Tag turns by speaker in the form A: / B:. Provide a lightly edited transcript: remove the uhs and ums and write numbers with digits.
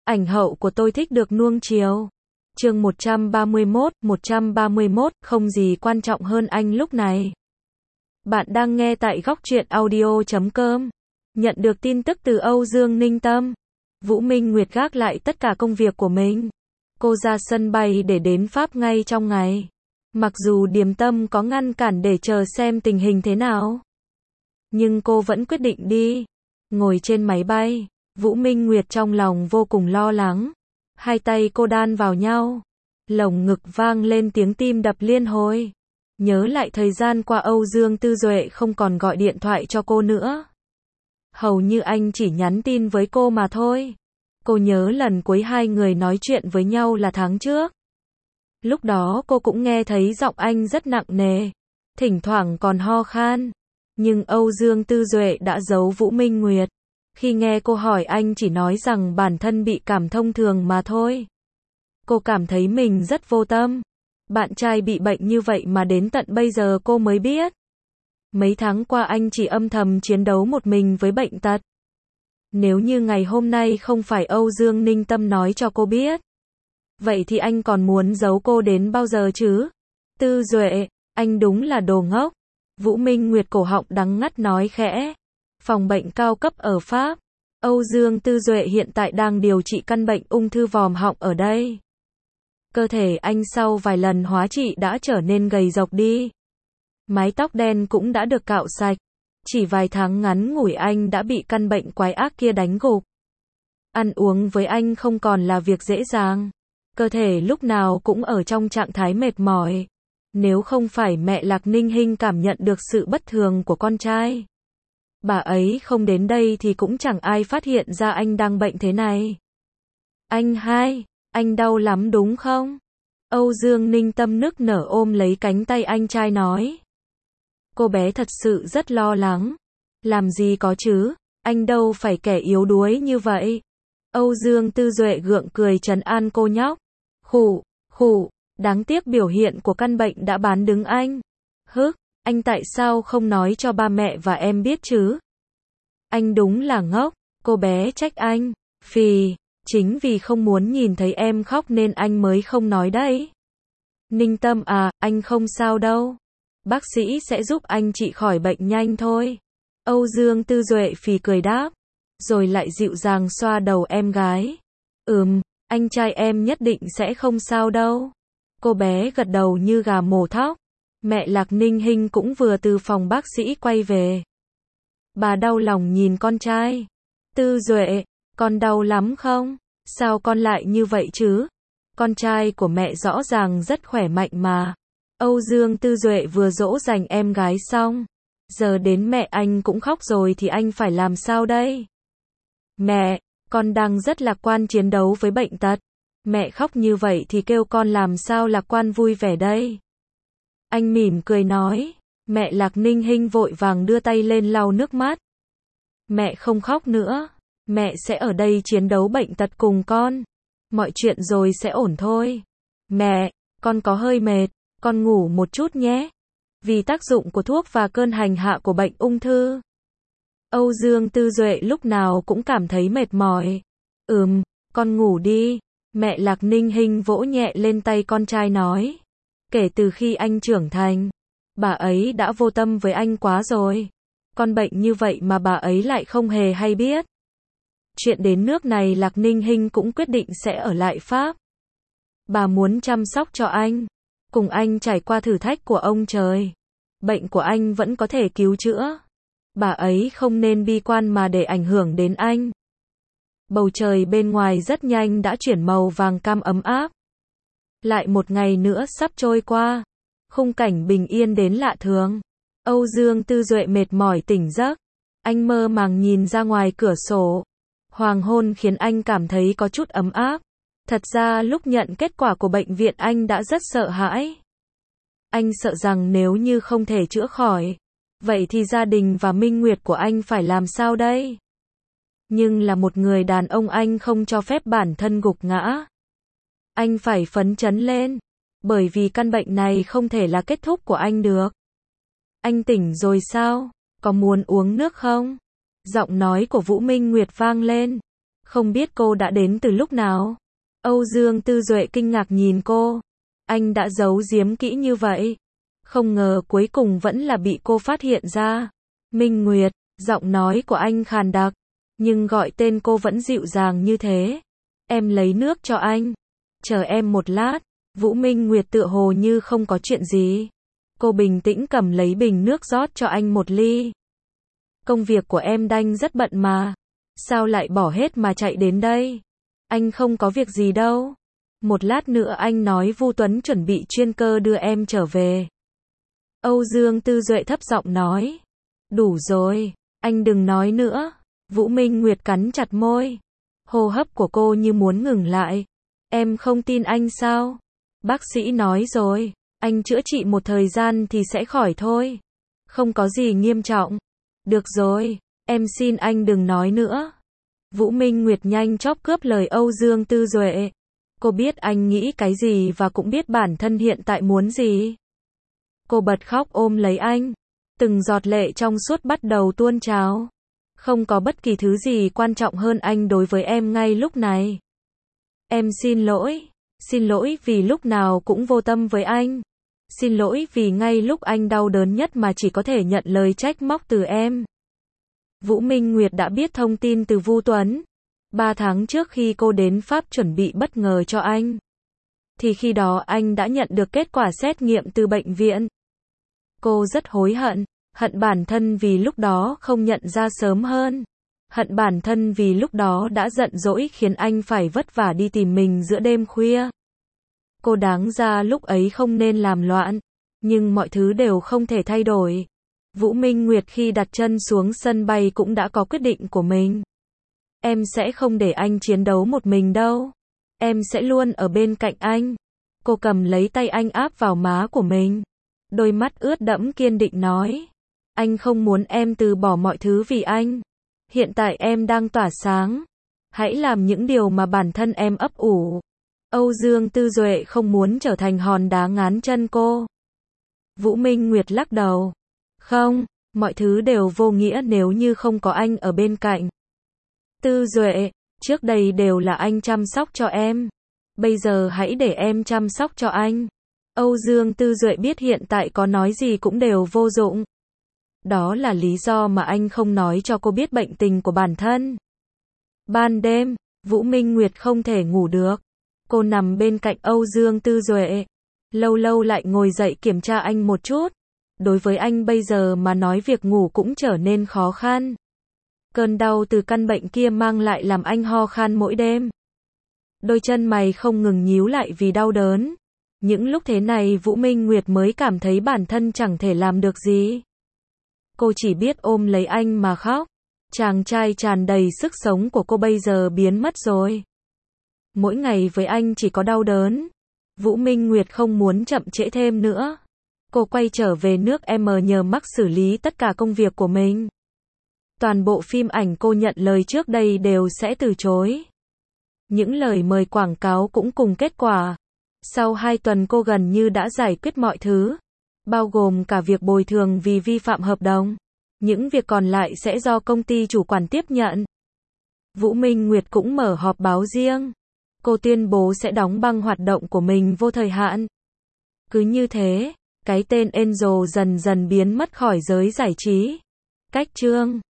A: Ảnh hậu của tôi thích được nuông chiều. Chương 131, không gì quan trọng hơn anh lúc này. Bạn đang nghe tại góc truyện audio.com. Nhận được tin tức từ Âu Dương Ninh Tâm. Vũ Minh Nguyệt gác lại tất cả công việc của mình. Cô ra sân bay để đến Pháp ngay trong ngày. Mặc dù Điềm Tâm có ngăn cản để chờ xem tình hình thế nào, nhưng cô vẫn quyết định đi. Ngồi trên máy bay, Vũ Minh Nguyệt trong lòng vô cùng lo lắng. Hai tay cô đan vào nhau, lồng ngực vang lên tiếng tim đập liên hồi. Nhớ lại thời gian qua Âu Dương Tư Duệ không còn gọi điện thoại cho cô nữa. Hầu như anh chỉ nhắn tin với cô mà thôi. Cô nhớ lần cuối hai người nói chuyện với nhau là tháng trước. Lúc đó cô cũng nghe thấy giọng anh rất nặng nề, thỉnh thoảng còn ho khan. Nhưng Âu Dương Tư Duệ đã giấu Vũ Minh Nguyệt. Khi nghe cô hỏi anh chỉ nói rằng bản thân bị cảm thông thường mà thôi. Cô cảm thấy mình rất vô tâm. Bạn trai bị bệnh như vậy mà đến tận bây giờ cô mới biết. Mấy tháng qua anh chỉ âm thầm chiến đấu một mình với bệnh tật. Nếu như ngày hôm nay không phải Âu Dương Ninh Tâm nói cho cô biết, vậy thì anh còn muốn giấu cô đến bao giờ chứ? Tư Duệ, anh đúng là đồ ngốc. Vũ Minh Nguyệt cổ họng đắng ngắt nói khẽ. Phòng bệnh cao cấp ở Pháp. Âu Dương Tư Duệ hiện tại đang điều trị căn bệnh ung thư vòm họng ở đây. Cơ thể anh sau vài lần hóa trị đã trở nên gầy rộc đi. Mái tóc đen cũng đã được cạo sạch. Chỉ vài tháng ngắn ngủi anh đã bị căn bệnh quái ác kia đánh gục. Ăn uống với anh không còn là việc dễ dàng. Cơ thể lúc nào cũng ở trong trạng thái mệt mỏi. Nếu không phải mẹ Lạc Ninh Hinh cảm nhận được sự bất thường của con trai, bà ấy không đến đây thì cũng chẳng ai phát hiện ra anh đang bệnh thế này. Anh đau lắm đúng không? Âu Dương Ninh Tâm nức nở ôm lấy cánh tay anh trai nói. Cô bé thật sự rất lo lắng. Làm gì có chứ, anh đâu phải kẻ yếu đuối như vậy. Âu Dương Tư Duệ gượng cười trấn an cô nhóc. Khụ, đáng tiếc biểu hiện của căn bệnh đã bán đứng anh. Anh tại sao không nói cho ba mẹ và em biết chứ? Anh đúng là ngốc, cô bé trách anh. Phì, chính vì không muốn nhìn thấy em khóc nên anh mới không nói đấy. Ninh Tâm à, anh không sao đâu. Bác sĩ sẽ giúp anh trị khỏi bệnh nhanh thôi. Âu Dương Tư Duệ phì cười đáp, rồi lại dịu dàng xoa đầu em gái. Anh trai em nhất định sẽ không sao đâu. Cô bé gật đầu như gà mổ thóc. Mẹ Lạc Ninh Hinh cũng vừa từ phòng bác sĩ quay về. Bà đau lòng nhìn con trai. Tư Duệ, con đau lắm không? Sao con lại như vậy chứ? Con trai của mẹ rõ ràng rất khỏe mạnh mà. Âu Dương Tư Duệ vừa dỗ dành em gái xong, giờ đến mẹ anh cũng khóc rồi thì anh phải làm sao đây? Mẹ, con đang rất lạc quan chiến đấu với bệnh tật. Mẹ khóc như vậy thì kêu con làm sao lạc quan vui vẻ đây? Anh mỉm cười nói. Mẹ Lạc Ninh Hinh vội vàng đưa tay lên lau nước mắt. Mẹ không khóc nữa. Mẹ sẽ ở đây chiến đấu bệnh tật cùng con. Mọi chuyện rồi sẽ ổn thôi. Mẹ, con có hơi mệt. Con ngủ một chút nhé. Vì tác dụng của thuốc và cơn hành hạ của bệnh ung thư. Âu Dương Tư Duệ lúc nào cũng cảm thấy mệt mỏi. Con ngủ đi. Mẹ Lạc Ninh Hinh vỗ nhẹ lên tay con trai nói. Kể từ khi anh trưởng thành, bà ấy đã vô tâm với anh quá rồi. Con bệnh như vậy mà bà ấy lại không hề hay biết. Chuyện đến nước này Lạc Ninh Hinh cũng quyết định sẽ ở lại Pháp. Bà muốn chăm sóc cho anh, cùng anh trải qua thử thách của ông trời. Bệnh của anh vẫn có thể cứu chữa. Bà ấy không nên bi quan mà để ảnh hưởng đến anh. Bầu trời bên ngoài rất nhanh đã chuyển màu vàng cam ấm áp. Lại một ngày nữa sắp trôi qua. Khung cảnh bình yên đến lạ thường. Âu Dương Tư Duệ mệt mỏi tỉnh giấc. Anh mơ màng nhìn ra ngoài cửa sổ. Hoàng hôn khiến anh cảm thấy có chút ấm áp. Thật ra lúc nhận kết quả của bệnh viện anh đã rất sợ hãi. Anh sợ rằng nếu như không thể chữa khỏi, vậy thì gia đình và Minh Nguyệt của anh phải làm sao đây? Nhưng là một người đàn ông anh không cho phép bản thân gục ngã. Anh phải phấn chấn lên, bởi vì căn bệnh này không thể là kết thúc của anh được. Anh tỉnh rồi sao? Có muốn uống nước không? Giọng nói của Vũ Minh Nguyệt vang lên. Không biết cô đã đến từ lúc nào? Âu Dương Tư Duệ kinh ngạc nhìn cô. Anh đã giấu giếm kỹ như vậy. Không ngờ cuối cùng vẫn là bị cô phát hiện ra. Minh Nguyệt, giọng nói của anh khàn đặc, nhưng gọi tên cô vẫn dịu dàng như thế. Em lấy nước cho anh. Chờ em một lát. Vũ Minh Nguyệt tựa hồ như không có chuyện gì. Cô bình tĩnh cầm lấy bình nước rót cho anh một ly. Công việc của em đang rất bận mà. Sao lại bỏ hết mà chạy đến đây? Anh không có việc gì đâu. Một lát nữa anh nói Vu Tuấn chuẩn bị chuyên cơ đưa em trở về. Âu Dương Tư Duệ thấp giọng nói. Đủ rồi, anh đừng nói nữa. Vũ Minh Nguyệt cắn chặt môi. Hô hấp của cô như muốn ngừng lại. Em không tin anh sao? Bác sĩ nói rồi, anh chữa trị một thời gian thì sẽ khỏi thôi. Không có gì nghiêm trọng. Được rồi, em xin anh đừng nói nữa. Vũ Minh Nguyệt nhanh chóng cướp lời Âu Dương Tư Duệ. Cô biết anh nghĩ cái gì và cũng biết bản thân hiện tại muốn gì. Cô bật khóc ôm lấy anh. Từng giọt lệ trong suốt bắt đầu tuôn trào. Không có bất kỳ thứ gì quan trọng hơn anh đối với em ngay lúc này. Em xin lỗi. Xin lỗi vì lúc nào cũng vô tâm với anh. Xin lỗi vì ngay lúc anh đau đớn nhất mà chỉ có thể nhận lời trách móc từ em. Vũ Minh Nguyệt đã biết thông tin từ Vu Tuấn. 3 tháng trước khi cô đến Pháp chuẩn bị bất ngờ cho anh. Thì khi đó anh đã nhận được kết quả xét nghiệm từ bệnh viện. Cô rất hối hận. Hận bản thân vì lúc đó không nhận ra sớm hơn. Hận bản thân vì lúc đó đã giận dỗi khiến anh phải vất vả đi tìm mình giữa đêm khuya. Cô đáng ra lúc ấy không nên làm loạn. Nhưng mọi thứ đều không thể thay đổi. Vũ Minh Nguyệt khi đặt chân xuống sân bay cũng đã có quyết định của mình. Em sẽ không để anh chiến đấu một mình đâu. Em sẽ luôn ở bên cạnh anh. Cô cầm lấy tay anh áp vào má của mình. Đôi mắt ướt đẫm kiên định nói. Anh không muốn em từ bỏ mọi thứ vì anh. Hiện tại em đang tỏa sáng. Hãy làm những điều mà bản thân em ấp ủ. Âu Dương Tư Duệ không muốn trở thành hòn đá ngáng chân cô. Vũ Minh Nguyệt lắc đầu. Không, mọi thứ đều vô nghĩa nếu như không có anh ở bên cạnh. Tư Duệ, trước đây đều là anh chăm sóc cho em. Bây giờ hãy để em chăm sóc cho anh. Âu Dương Tư Duệ biết hiện tại có nói gì cũng đều vô dụng. Đó là lý do mà anh không nói cho cô biết bệnh tình của bản thân. Ban đêm, Vũ Minh Nguyệt không thể ngủ được. Cô nằm bên cạnh Âu Dương Tư Duệ. Lâu lâu lại ngồi dậy kiểm tra anh một chút. Đối với anh bây giờ mà nói việc ngủ cũng trở nên khó khăn. Cơn đau từ căn bệnh kia mang lại làm anh ho khan mỗi đêm. Đôi chân mày không ngừng nhíu lại vì đau đớn. Những lúc thế này Vũ Minh Nguyệt mới cảm thấy bản thân chẳng thể làm được gì. Cô chỉ biết ôm lấy anh mà khóc. Chàng trai tràn đầy sức sống của cô bây giờ biến mất rồi. Mỗi ngày với anh chỉ có đau đớn. Vũ Minh Nguyệt không muốn chậm trễ thêm nữa. Cô quay trở về nước M nhờ Max xử lý tất cả công việc của mình. Toàn bộ phim ảnh cô nhận lời trước đây đều sẽ từ chối. Những lời mời quảng cáo cũng cùng kết quả. Sau 2 tuần cô gần như đã giải quyết mọi thứ. Bao gồm cả việc bồi thường vì vi phạm hợp đồng. Những việc còn lại sẽ do công ty chủ quản tiếp nhận. Vũ Minh Nguyệt cũng mở họp báo riêng. Cô tuyên bố sẽ đóng băng hoạt động của mình vô thời hạn. Cứ như thế, cái tên Angel dần dần biến mất khỏi giới giải trí. Cách chương